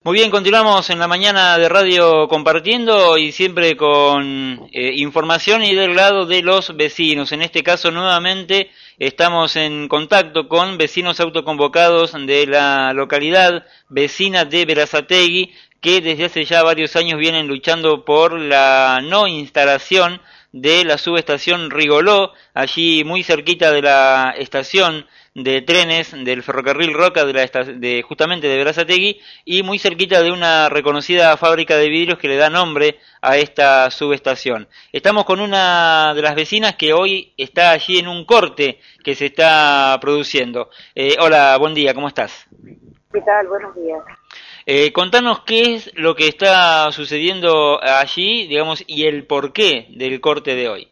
Muy bien, continuamos en la mañana de Radio Compartiendo y siempre con información y del lado de los vecinos. En este caso, nuevamente, estamos en contacto con vecinos autoconvocados de la localidad vecina de Berazategui, que desde hace ya varios años vienen luchando por la no instalación de la subestación Rigoló, allí muy cerquita de la estación de trenes del ferrocarril Roca justamente de Berazategui, y muy cerquita de una reconocida fábrica de vidrios que le da nombre a esta subestación. Estamos con una de las vecinas que hoy está allí en un corte que se está produciendo. Hola, buen día, ¿cómo estás? ¿Qué tal? Buenos días. Contanos qué es lo que está sucediendo allí, digamos, y el porqué del corte de hoy.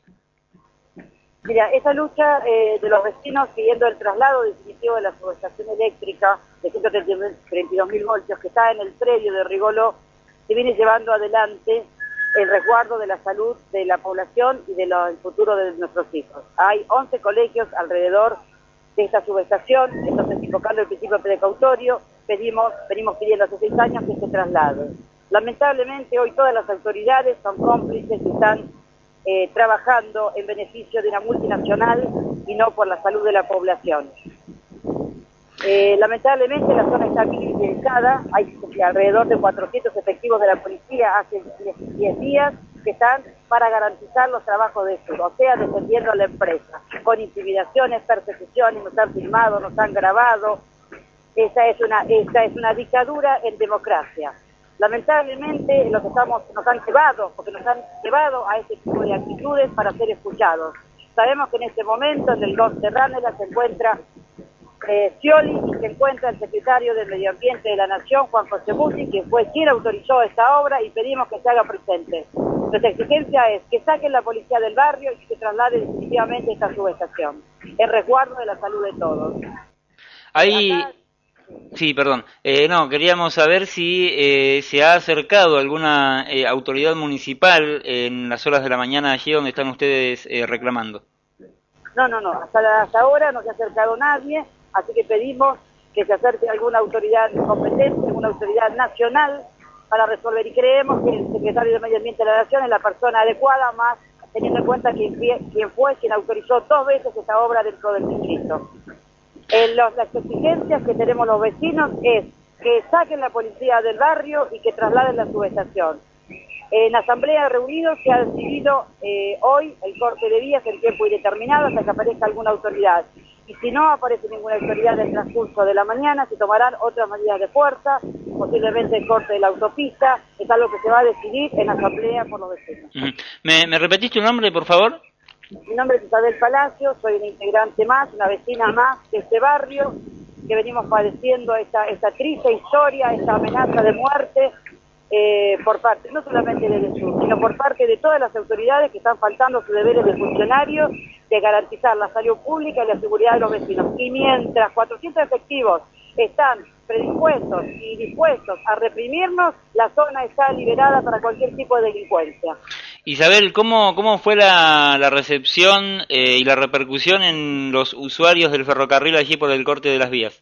Mira, esa lucha de los vecinos siguiendo el traslado definitivo de la subestación eléctrica de 132.000 voltios que está en el predio de Rigoló, se viene llevando adelante el resguardo de la salud de la población y del futuro de nuestros hijos. Hay 11 colegios alrededor de esta subestación, entonces invocando el principio precautorio, venimos pidiendo hace 6 años que se traslade. Lamentablemente hoy todas las autoridades son cómplices y están trabajando en beneficio de una multinacional y no por la salud de la población. Lamentablemente la zona está militarizada, hay alrededor de 400 efectivos de la policía hace 10 días que están para garantizar los trabajos de sur, o sea, defendiendo a la empresa, con intimidaciones, persecuciones, nos han filmado, nos han grabado. Esta es una dictadura en democracia. Lamentablemente nos han llevado a este tipo de actitudes para ser escuchados. Sabemos que en este momento en el Norte Ránela se encuentra Scioli y se encuentra el secretario del Medio Ambiente de la Nación, Juan José Musi, que fue quien autorizó esta obra y pedimos que se haga presente. Nuestra exigencia es que saquen la policía del barrio y que se traslade definitivamente esta subestación, en resguardo de la salud de todos. Sí, perdón. No, queríamos saber si se ha acercado alguna autoridad municipal en las horas de la mañana allí donde están ustedes reclamando. No. Hasta ahora no se ha acercado nadie, así que pedimos que se acerque alguna autoridad competente, alguna autoridad nacional para resolver. Y creemos que el secretario de Medio Ambiente de la Nación es la persona adecuada, más teniendo en cuenta quien autorizó 2 veces esta obra dentro del distrito. Las exigencias que tenemos los vecinos es que saquen la policía del barrio y que trasladen la subestación. En la asamblea reunidos se ha decidido hoy el corte de vías en tiempo indeterminado hasta que aparezca alguna autoridad. Y si no aparece ninguna autoridad en el transcurso de la mañana, se tomarán otras medidas de fuerza, posiblemente el corte de la autopista. Es algo que se va a decidir en la asamblea por los vecinos. ¿Me repetís tu nombre, por favor? Mi nombre es Isabel Palacio, soy una integrante más, una vecina más de este barrio, que venimos padeciendo esta triste historia, esta amenaza de muerte por parte, no solamente del sur, sino por parte de todas las autoridades que están faltando sus deberes de funcionarios de garantizar la salud pública y la seguridad de los vecinos. Y mientras 400 efectivos están predispuestos y dispuestos a reprimirnos, la zona está liberada para cualquier tipo de delincuencia. Isabel, ¿cómo fue la recepción y la repercusión en los usuarios del ferrocarril allí por el corte de las vías?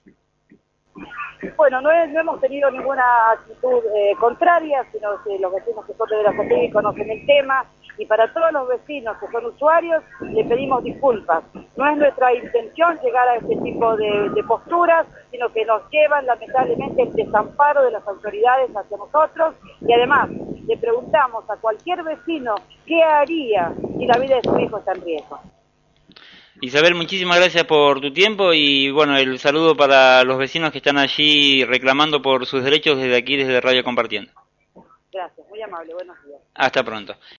Bueno, no hemos tenido ninguna actitud contraria, sino que los vecinos que son de Berazategui conocen el tema, y para todos los vecinos que son usuarios le pedimos disculpas. No es nuestra intención llegar a este tipo de posturas, sino que nos llevan lamentablemente el desamparo de las autoridades hacia nosotros, y además le preguntamos a cualquier vecino qué haría si la vida de su hijo está en riesgo. Isabel, muchísimas gracias por tu tiempo y bueno, el saludo para los vecinos que están allí reclamando por sus derechos desde aquí, desde Radio Compartiendo. Gracias, muy amable, buenos días. Hasta pronto.